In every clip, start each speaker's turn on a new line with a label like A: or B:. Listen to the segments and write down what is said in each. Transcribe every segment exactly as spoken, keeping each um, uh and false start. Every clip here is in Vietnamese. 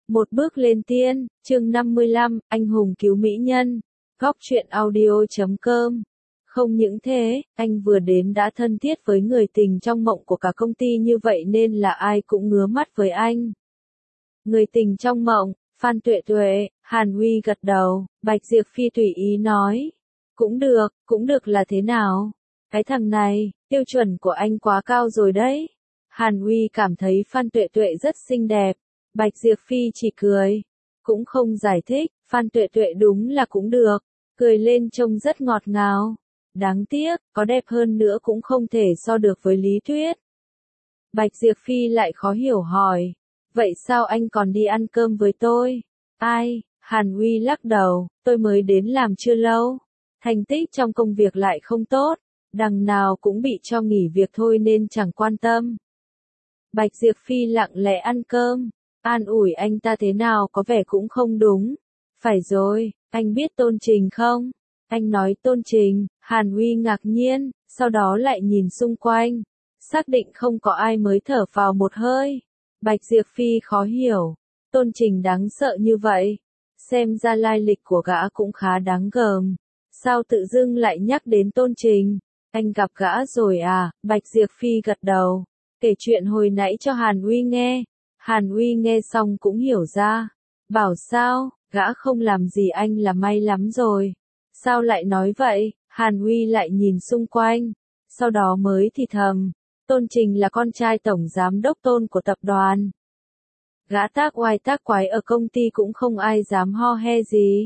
A: Một bước lên tiên, chương năm mươi lăm, anh hùng cứu mỹ nhân. Góc truyện audio chấm com. Không những thế, anh vừa đến đã thân thiết với người tình trong mộng của cả công ty như vậy nên là ai cũng ngứa mắt với anh. Người tình trong mộng, Phan Tuệ Tuệ, Hàn Uy gật đầu, Bạch Diệp Phi tùy ý nói. Cũng được, cũng được là thế nào? Cái thằng này, tiêu chuẩn của anh quá cao rồi đấy. Hàn Uy cảm thấy Phan Tuệ Tuệ rất xinh đẹp. Bạch Diệp Phi chỉ cười, cũng không giải thích, Phan Tuệ Tuệ đúng là cũng được, cười lên trông rất ngọt ngào. Đáng tiếc, có đẹp hơn nữa cũng không thể so được với Lý Tuyết. Bạch Diệp Phi lại khó hiểu hỏi, vậy sao anh còn đi ăn cơm với tôi? Ai? Hàn Uy lắc đầu, tôi mới đến làm chưa lâu, thành tích trong công việc lại không tốt, đằng nào cũng bị cho nghỉ việc thôi nên chẳng quan tâm. Bạch Diệp Phi lặng lẽ ăn cơm. An ủi anh ta thế nào có vẻ cũng không đúng. Phải rồi, anh biết Tôn Trình không? Anh nói Tôn Trình, Hàn Uy ngạc nhiên, sau đó lại nhìn xung quanh. Xác định không có ai mới thở vào một hơi. Bạch Diệp Phi khó hiểu. Tôn Trình đáng sợ như vậy. Xem ra lai lịch của gã cũng khá đáng gờm. Sao tự dưng lại nhắc đến Tôn Trình? Anh gặp gã rồi à? Bạch Diệp Phi gật đầu. Kể chuyện hồi nãy cho Hàn Uy nghe. Hàn Uy nghe xong cũng hiểu ra. Bảo sao, gã không làm gì anh là may lắm rồi. Sao lại nói vậy? Hàn Uy lại nhìn xung quanh. Sau đó mới thì thầm. Tôn Trình là con trai tổng giám đốc Tôn của tập đoàn. Gã tác oai tác quái ở công ty cũng không ai dám ho he gì.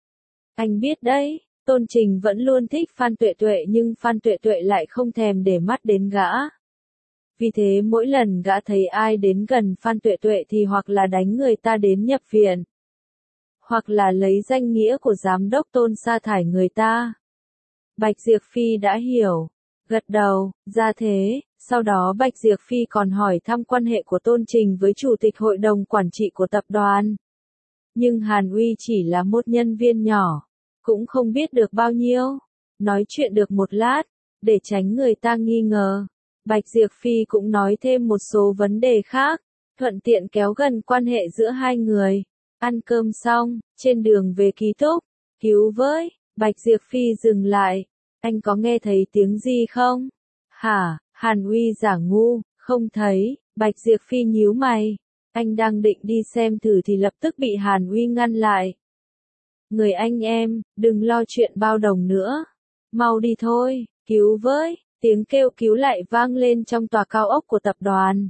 A: Anh biết đấy, Tôn Trình vẫn luôn thích Phan Tuệ Tuệ nhưng Phan Tuệ Tuệ lại không thèm để mắt đến gã. Vì thế mỗi lần gã thấy ai đến gần Phan Tuệ Tuệ thì hoặc là đánh người ta đến nhập viện, hoặc là lấy danh nghĩa của giám đốc Tôn sa thải người ta. Bạch Diệp Phi đã hiểu, gật đầu, ra thế, sau đó Bạch Diệp Phi còn hỏi thăm quan hệ của Tôn Trình với chủ tịch hội đồng quản trị của tập đoàn. Nhưng Hàn Uy chỉ là một nhân viên nhỏ, cũng không biết được bao nhiêu. Nói chuyện được một lát, để tránh người ta nghi ngờ. Bạch Diệp Phi cũng nói thêm một số vấn đề khác, thuận tiện kéo gần quan hệ giữa hai người. Ăn cơm xong, trên đường về ký túc, cứu với, Bạch Diệp Phi dừng lại. Anh có nghe thấy tiếng gì không? Hả? Hàn Uy giả ngu, không thấy. Bạch Diệp Phi nhíu mày. Anh đang định đi xem thử thì lập tức bị Hàn Uy ngăn lại. Người anh em, đừng lo chuyện bao đồng nữa. Mau đi thôi, cứu với. Tiếng kêu cứu lại vang lên trong tòa cao ốc của tập đoàn.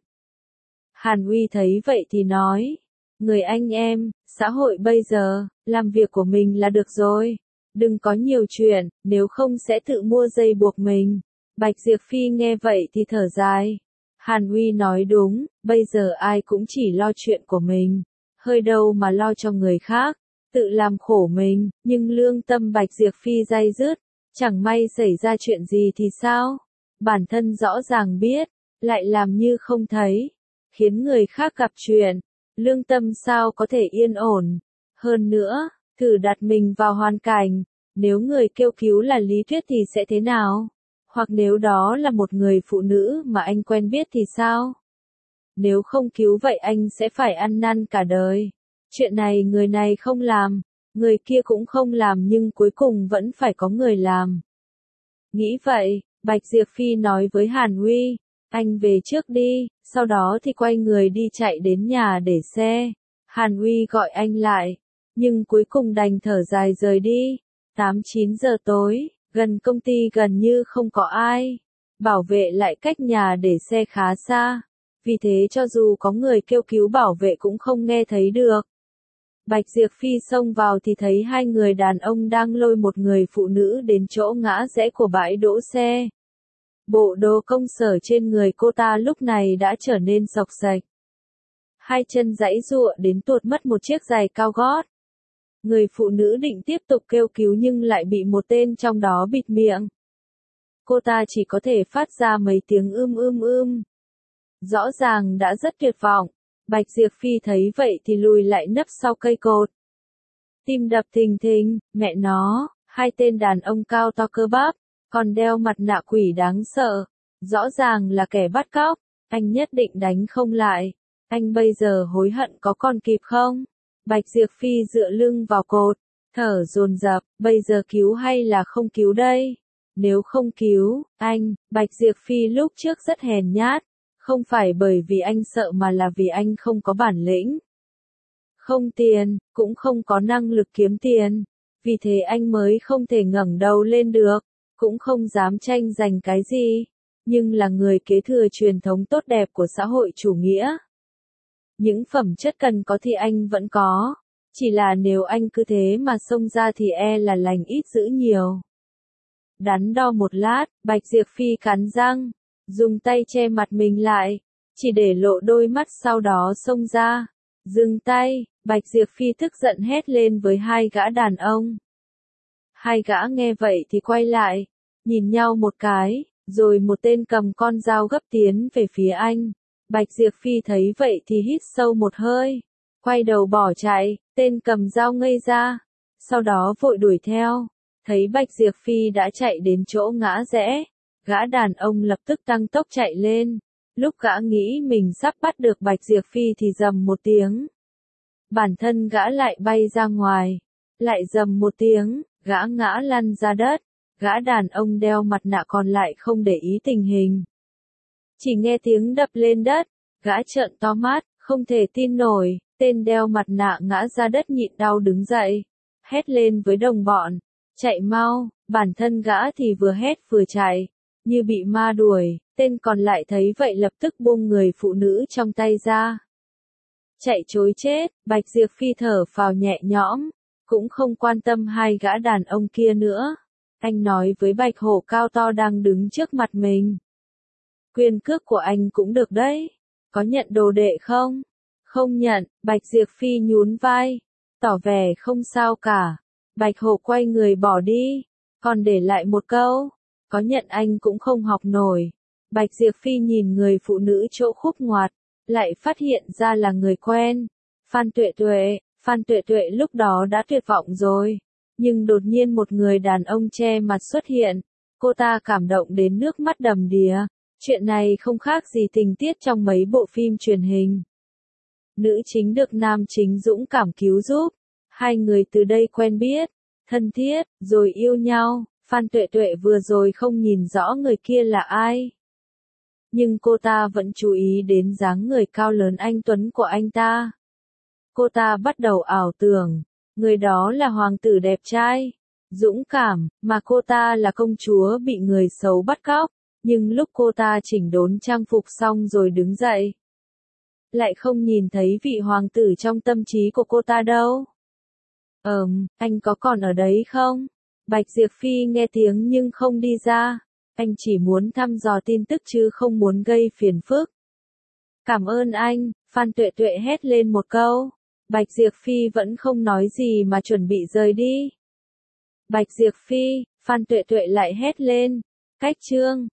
A: Hàn Uy thấy vậy thì nói, người anh em, xã hội bây giờ, làm việc của mình là được rồi. Đừng có nhiều chuyện, nếu không sẽ tự mua dây buộc mình. Bạch Diệp Phi nghe vậy thì thở dài. Hàn Uy nói đúng, bây giờ ai cũng chỉ lo chuyện của mình. Hơi đâu mà lo cho người khác, tự làm khổ mình, nhưng lương tâm Bạch Diệp Phi day dứt. Chẳng may xảy ra chuyện gì thì sao? Bản thân rõ ràng biết, lại làm như không thấy, khiến người khác gặp chuyện, lương tâm sao có thể yên ổn. Hơn nữa, thử đặt mình vào hoàn cảnh, nếu người kêu cứu là Lý Tuyết thì sẽ thế nào? Hoặc nếu đó là một người phụ nữ mà anh quen biết thì sao? Nếu không cứu vậy anh sẽ phải ăn năn cả đời. Chuyện này người này không làm, người kia cũng không làm nhưng cuối cùng vẫn phải có người làm. Nghĩ vậy, Bạch Diệp Phi nói với Hàn Uy, anh về trước đi, sau đó thì quay người đi chạy đến nhà để xe. Hàn Uy gọi anh lại, nhưng cuối cùng đành thở dài rời đi. tám chín giờ tối, gần công ty gần như không có ai. Bảo vệ lại cách nhà để xe khá xa. Vì thế cho dù có người kêu cứu bảo vệ cũng không nghe thấy được. Bạch Diệp Phi xông vào thì thấy hai người đàn ông đang lôi một người phụ nữ đến chỗ ngã rẽ của bãi đỗ xe. Bộ đồ công sở trên người cô ta lúc này đã trở nên xộc xệch. Hai chân giãy giụa đến tuột mất một chiếc giày cao gót. Người phụ nữ định tiếp tục kêu cứu nhưng lại bị một tên trong đó bịt miệng. Cô ta chỉ có thể phát ra mấy tiếng ưm ưm ưm. Rõ ràng đã rất tuyệt vọng. Bạch Diệp Phi thấy vậy thì lùi lại nấp sau cây cột. Tim đập thình thình, mẹ nó, hai tên đàn ông cao to cơ bắp, còn đeo mặt nạ quỷ đáng sợ. Rõ ràng là kẻ bắt cóc, anh nhất định đánh không lại. Anh bây giờ hối hận có còn kịp không? Bạch Diệp Phi dựa lưng vào cột, thở dồn dập, bây giờ cứu hay là không cứu đây? Nếu không cứu, anh, Bạch Diệp Phi lúc trước rất hèn nhát, không phải bởi vì anh sợ mà là vì anh không có bản lĩnh. Không tiền, cũng không có năng lực kiếm tiền, vì thế anh mới không thể ngẩng đầu lên được, cũng không dám tranh giành cái gì, nhưng là người kế thừa truyền thống tốt đẹp của xã hội chủ nghĩa. Những phẩm chất cần có thì anh vẫn có, chỉ là nếu anh cứ thế mà xông ra thì e là lành ít dữ nhiều. Đắn đo một lát, Bạch Diệp Phi cắn răng, dùng tay che mặt mình lại, chỉ để lộ đôi mắt sau đó xông ra. Dừng tay, Bạch Diệp Phi tức giận hét lên với hai gã đàn ông. Hai gã nghe vậy thì quay lại, nhìn nhau một cái, rồi một tên cầm con dao gấp tiến về phía anh. Bạch Diệp Phi thấy vậy thì hít sâu một hơi, quay đầu bỏ chạy, tên cầm dao ngây ra, sau đó vội đuổi theo, thấy Bạch Diệp Phi đã chạy đến chỗ ngã rẽ, gã đàn ông lập tức tăng tốc chạy lên, lúc gã nghĩ mình sắp bắt được Bạch Diệp Phi thì rầm một tiếng. Bản thân gã lại bay ra ngoài, lại rầm một tiếng, gã ngã lăn ra đất, gã đàn ông đeo mặt nạ còn lại không để ý tình hình. Chỉ nghe tiếng đập lên đất, gã trợn to mắt, không thể tin nổi, tên đeo mặt nạ ngã ra đất nhịn đau đứng dậy, hét lên với đồng bọn, chạy mau, bản thân gã thì vừa hét vừa chạy, như bị ma đuổi, tên còn lại thấy vậy lập tức buông người phụ nữ trong tay ra. Chạy trối chết, Bạch Diệp Phi thở phào nhẹ nhõm, cũng không quan tâm hai gã đàn ông kia nữa. Anh nói với Bạch Hổ cao to đang đứng trước mặt mình. Quyền cước của anh cũng được đấy, có nhận đồ đệ không? Không nhận, Bạch Diệp Phi nhún vai, tỏ vẻ không sao cả. Bạch Hổ quay người bỏ đi, còn để lại một câu, có nhận anh cũng không học nổi. Bạch Diệp Phi nhìn người phụ nữ chỗ khúc ngoặt, lại phát hiện ra là người quen. Phan Tuệ Tuệ, Phan Tuệ Tuệ lúc đó đã tuyệt vọng rồi, nhưng đột nhiên một người đàn ông che mặt xuất hiện, cô ta cảm động đến nước mắt đầm đìa. Chuyện này không khác gì tình tiết trong mấy bộ phim truyền hình. Nữ chính được nam chính dũng cảm cứu giúp, hai người từ đây quen biết, thân thiết, rồi yêu nhau. Phan Tuệ Tuệ vừa rồi không nhìn rõ người kia là ai, nhưng cô ta vẫn chú ý đến dáng người cao lớn anh tuấn của anh ta. Cô ta bắt đầu ảo tưởng, người đó là hoàng tử đẹp trai, dũng cảm, mà cô ta là công chúa bị người xấu bắt cóc. Nhưng lúc cô ta chỉnh đốn trang phục xong rồi đứng dậy, lại không nhìn thấy vị hoàng tử trong tâm trí của cô ta đâu. Ờm, anh có còn ở đấy không? Bạch Diệp Phi nghe tiếng nhưng không đi ra. Anh chỉ muốn thăm dò tin tức chứ không muốn gây phiền phức. Cảm ơn anh, Phan Tuệ Tuệ hét lên một câu. Bạch Diệp Phi vẫn không nói gì mà chuẩn bị rời đi. Bạch Diệp Phi, Phan Tuệ Tuệ lại hét lên. Cách chương